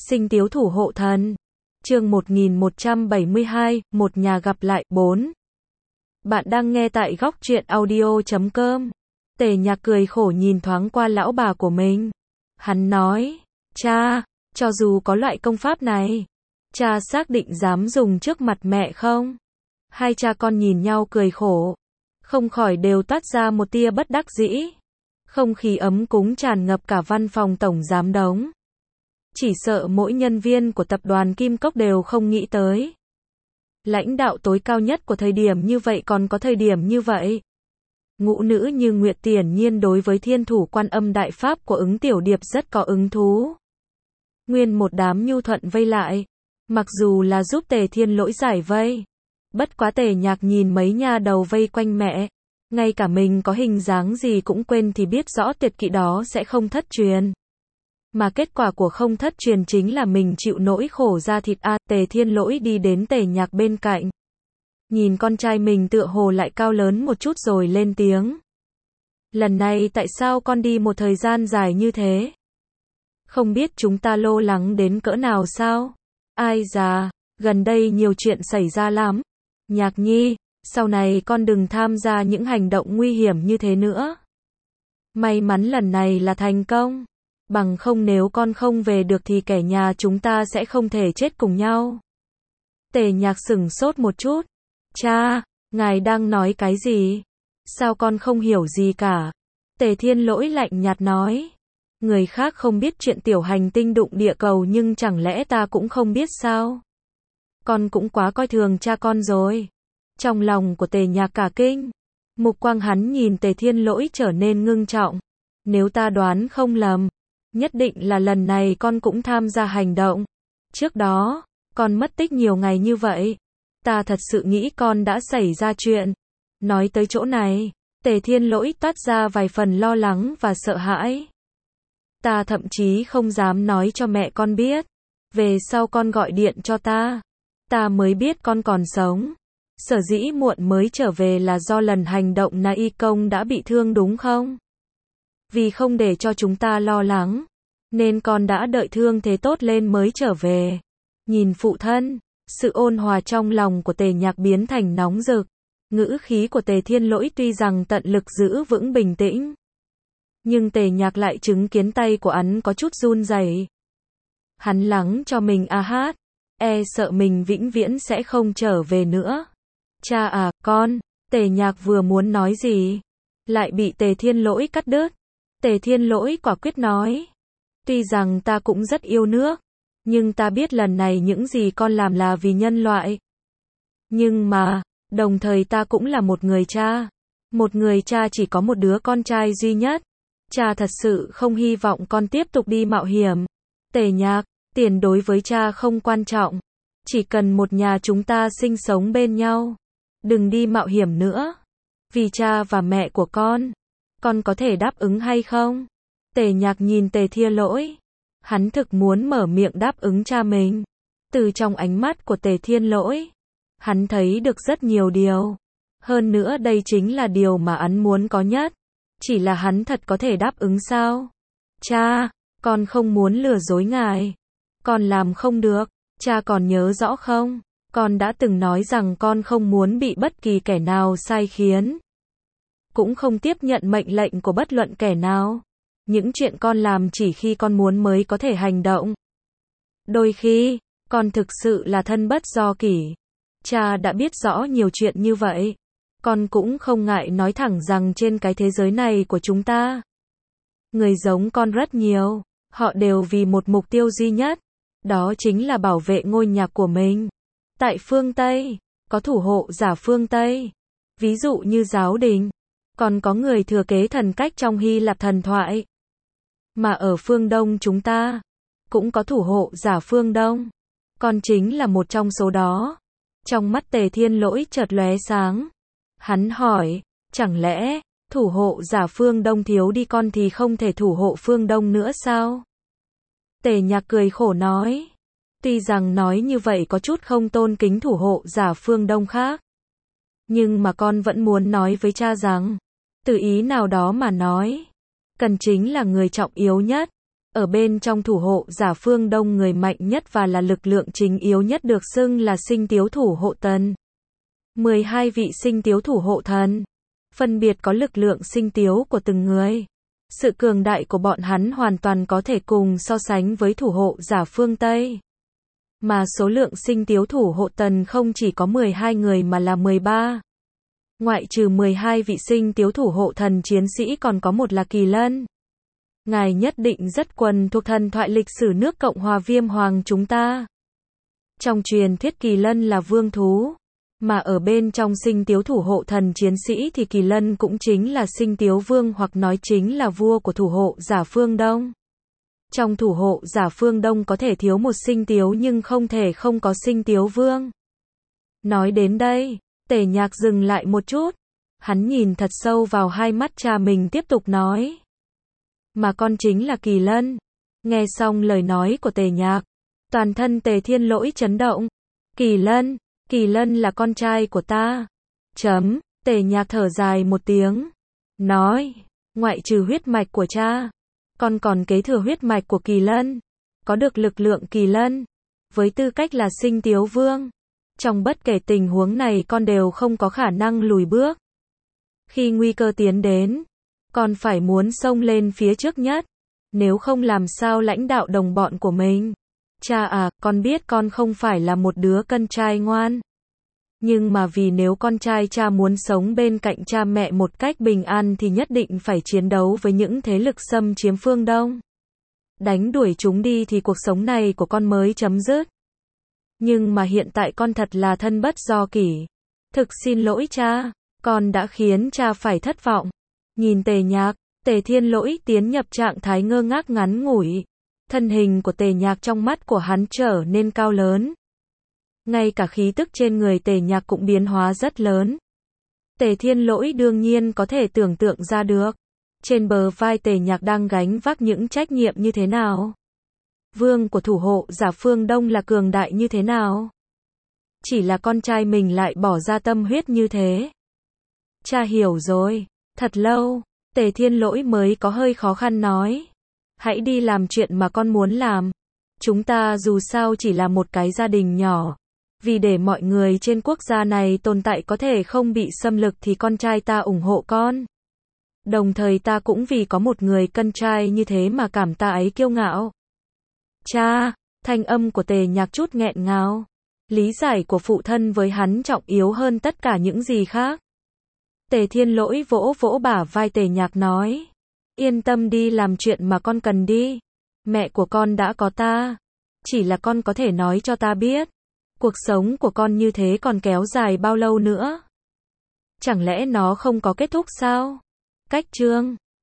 Sinh Tiếu Thủ Hộ Thần. Chương 1172, một nhà gặp lại, 4. Bạn đang nghe tại góc truyện audio.com. Tề Nhạc cười khổ nhìn thoáng qua lão bà của mình. Hắn nói, cha, cho dù có loại công pháp này, cha xác định dám dùng trước mặt mẹ không? Hai cha con nhìn nhau cười khổ, không khỏi đều toát ra một tia bất đắc dĩ. Không khí ấm cúng tràn ngập cả văn phòng tổng giám đốc. Chỉ sợ mỗi nhân viên của tập đoàn Kim Cốc đều không nghĩ tới. Lãnh đạo tối cao nhất của thời điểm như vậy còn có thời điểm như vậy. Ngũ nữ như Nguyệt Tiển Nhiên đối với Thiên Thủ Quan Âm Đại Pháp của Ứng Tiểu Điệp rất có hứng thú. Nguyên một đám nhu thuận vây lại. Mặc dù là giúp Tề Thiên Lỗi giải vây. Bất quá Tề Nhạc nhìn mấy nha đầu vây quanh mẹ. Ngay cả mình có hình dáng gì cũng quên thì biết rõ tuyệt kỹ đó sẽ không thất truyền. Mà kết quả của không thất truyền chính là mình chịu nỗi khổ da thịt a. Tề Thiên Lỗi đi đến Tề Nhạc bên cạnh. Nhìn con trai mình tựa hồ lại cao lớn một chút rồi lên tiếng. Lần này tại sao con đi một thời gian dài như thế? Không biết chúng ta lo lắng đến cỡ nào sao? Ai già, gần đây nhiều chuyện xảy ra lắm. Nhạc Nhi, sau này con đừng tham gia những hành động nguy hiểm như thế nữa. May mắn lần này là thành công. Bằng không nếu con không về được thì kẻ nhà chúng ta sẽ không thể chết cùng nhau. Tề Nhạc sửng sốt một chút. Cha, ngài đang nói cái gì? Sao con không hiểu gì cả? Tề Thiên Lỗi lạnh nhạt nói. Người khác không biết chuyện tiểu hành tinh đụng địa cầu nhưng chẳng lẽ ta cũng không biết sao? Con cũng quá coi thường cha con rồi. Trong lòng của Tề Nhạc cả kinh. Mục quang hắn nhìn Tề Thiên Lỗi trở nên ngưng trọng. Nếu ta đoán không lầm, nhất định là lần này con cũng tham gia hành động. Trước đó, con mất tích nhiều ngày như vậy. Ta thật sự nghĩ con đã xảy ra chuyện. Nói tới chỗ này, Tề Thiên Lỗi toát ra vài phần lo lắng và sợ hãi. Ta thậm chí không dám nói cho mẹ con biết. Về sau con gọi điện cho ta. Ta mới biết con còn sống. Sở dĩ muộn mới trở về là do lần hành động Na Y Công đã bị thương đúng không? Vì không để cho chúng ta lo lắng, nên con đã đợi thương thế tốt lên mới trở về. Nhìn phụ thân, sự ôn hòa trong lòng của Tề Nhạc biến thành nóng rực. Ngữ khí của Tề Thiên Lỗi tuy rằng tận lực giữ vững bình tĩnh, nhưng Tề Nhạc lại chứng kiến tay của hắn có chút run rẩy. Hắn lắng cho mình hát, sợ mình vĩnh viễn sẽ không trở về nữa. Cha à, con, Tề Nhạc vừa muốn nói gì, lại bị Tề Thiên Lỗi cắt đứt. Tề Thiên Lỗi quả quyết nói, tuy rằng ta cũng rất yêu nước, nhưng ta biết lần này những gì con làm là vì nhân loại. Nhưng mà, đồng thời ta cũng là một người cha. Một người cha chỉ có một đứa con trai duy nhất. Cha thật sự không hy vọng con tiếp tục đi mạo hiểm. Tề Nhạc, tiền đối với cha không quan trọng. Chỉ cần một nhà chúng ta sinh sống bên nhau. Đừng đi mạo hiểm nữa. Vì cha và mẹ của con có thể đáp ứng hay không? Tề Nhạc nhìn Tề Thiên Lỗi. Hắn thực muốn mở miệng đáp ứng cha mình. Từ trong ánh mắt của Tề Thiên Lỗi, hắn thấy được rất nhiều điều. Hơn nữa đây chính là điều mà hắn muốn có nhất. Chỉ là hắn thật có thể đáp ứng sao? Cha, con không muốn lừa dối ngài. Con làm không được. Cha còn nhớ rõ không? Con đã từng nói rằng con không muốn bị bất kỳ kẻ nào sai khiến. Cũng không tiếp nhận mệnh lệnh của bất luận kẻ nào. Những chuyện con làm chỉ khi con muốn mới có thể hành động. Đôi khi, con thực sự là thân bất do kỷ. Cha đã biết rõ nhiều chuyện như vậy. Con cũng không ngại nói thẳng rằng trên cái thế giới này của chúng ta, người giống con rất nhiều. Họ đều vì một mục tiêu duy nhất. Đó chính là bảo vệ ngôi nhà của mình. Tại phương Tây, có thủ hộ giả phương Tây. Ví dụ như giáo đình. Còn có người thừa kế thần cách trong Hy Lạp thần thoại. Mà ở phương Đông chúng ta, cũng có thủ hộ giả phương Đông. Con chính là một trong số đó. Trong mắt Tề Thiên Lỗi chợt lóe sáng. Hắn hỏi, chẳng lẽ, thủ hộ giả phương Đông thiếu đi con thì không thể thủ hộ phương Đông nữa sao? Tề Nhạc cười khổ nói. Tuy rằng nói như vậy có chút không tôn kính thủ hộ giả phương Đông khác. Nhưng mà con vẫn muốn nói với cha rằng, từ ý nào đó mà nói, cần chính là người trọng yếu nhất. Ở bên trong thủ hộ giả phương Đông, người mạnh nhất và là lực lượng chính yếu nhất được xưng là sinh tiếu thủ hộ thần. 12 vị sinh tiếu thủ hộ thần, phân biệt có lực lượng sinh tiếu của từng người. Sự cường đại của bọn hắn hoàn toàn có thể cùng so sánh với thủ hộ giả phương Tây. Mà số lượng sinh tiếu thủ hộ thần không chỉ có 12 người mà là 13. Ngoại trừ 12 vị sinh tiếu thủ hộ thần chiến sĩ còn có một là Kỳ Lân. Ngài nhất định rất quen thuộc thần thoại lịch sử nước Cộng hòa Viêm Hoàng chúng ta. Trong truyền thuyết Kỳ Lân là vương thú, mà ở bên trong sinh tiếu thủ hộ thần chiến sĩ thì Kỳ Lân cũng chính là sinh tiếu vương, hoặc nói chính là vua của thủ hộ giả phương Đông. Trong thủ hộ giả phương Đông có thể thiếu một sinh tiếu nhưng không thể không có sinh tiếu vương. Nói đến đây, Tề Nhạc dừng lại một chút. Hắn nhìn thật sâu vào hai mắt cha mình, tiếp tục nói. Mà con chính là Kỳ Lân. Nghe xong lời nói của Tề Nhạc, toàn thân Tề Thiên Lỗi chấn động. Kỳ Lân là con trai của ta. Tề Nhạc thở dài một tiếng, nói, ngoại trừ huyết mạch của cha, con còn kế thừa huyết mạch của Kỳ Lân, có được lực lượng Kỳ Lân, với tư cách là sinh tiếu vương. Trong bất kể tình huống này con đều không có khả năng lùi bước. Khi nguy cơ tiến đến, con phải muốn xông lên phía trước nhất, nếu không làm sao lãnh đạo đồng bọn của mình. Cha à, con biết con không phải là một đứa con trai ngoan. Nhưng mà vì nếu con trai cha muốn sống bên cạnh cha mẹ một cách bình an thì nhất định phải chiến đấu với những thế lực xâm chiếm phương Đông. Đánh đuổi chúng đi thì cuộc sống này của con mới chấm dứt. Nhưng mà hiện tại con thật là thân bất do kỷ. Thực xin lỗi cha, con đã khiến cha phải thất vọng. Nhìn Tề Nhạc, Tề Thiên Lỗi tiến nhập trạng thái ngơ ngác ngắn ngủi. Thân hình của Tề Nhạc trong mắt của hắn trở nên cao lớn. Ngay cả khí tức trên người Tề Nhạc cũng biến hóa rất lớn. Tề Thiên Lỗi đương nhiên có thể tưởng tượng ra được, trên bờ vai Tề Nhạc đang gánh vác những trách nhiệm như thế nào. Vương của thủ hộ giả phương Đông là cường đại như thế nào. Chỉ là con trai mình lại bỏ ra tâm huyết như thế. Cha hiểu rồi. Thật lâu, Tề Thiên Lỗi mới có hơi khó khăn nói. Hãy đi làm chuyện mà con muốn làm. Chúng ta dù sao chỉ là một cái gia đình nhỏ. Vì để mọi người trên quốc gia này tồn tại có thể không bị xâm lược thì con trai ta ủng hộ con. Đồng thời ta cũng vì có một người con trai như thế mà cảm ta ấy kiêu ngạo. Cha, thanh âm của Tề Nhạc chút nghẹn ngào. Lý giải của phụ thân với hắn trọng yếu hơn tất cả những gì khác. Tề Thiên Lỗi vỗ vỗ bả vai Tề Nhạc nói. Yên tâm đi làm chuyện mà con cần đi. Mẹ của con đã có ta. Chỉ là con có thể nói cho ta biết. Cuộc sống của con như thế còn kéo dài bao lâu nữa? Chẳng lẽ nó không có kết thúc sao? Cách chương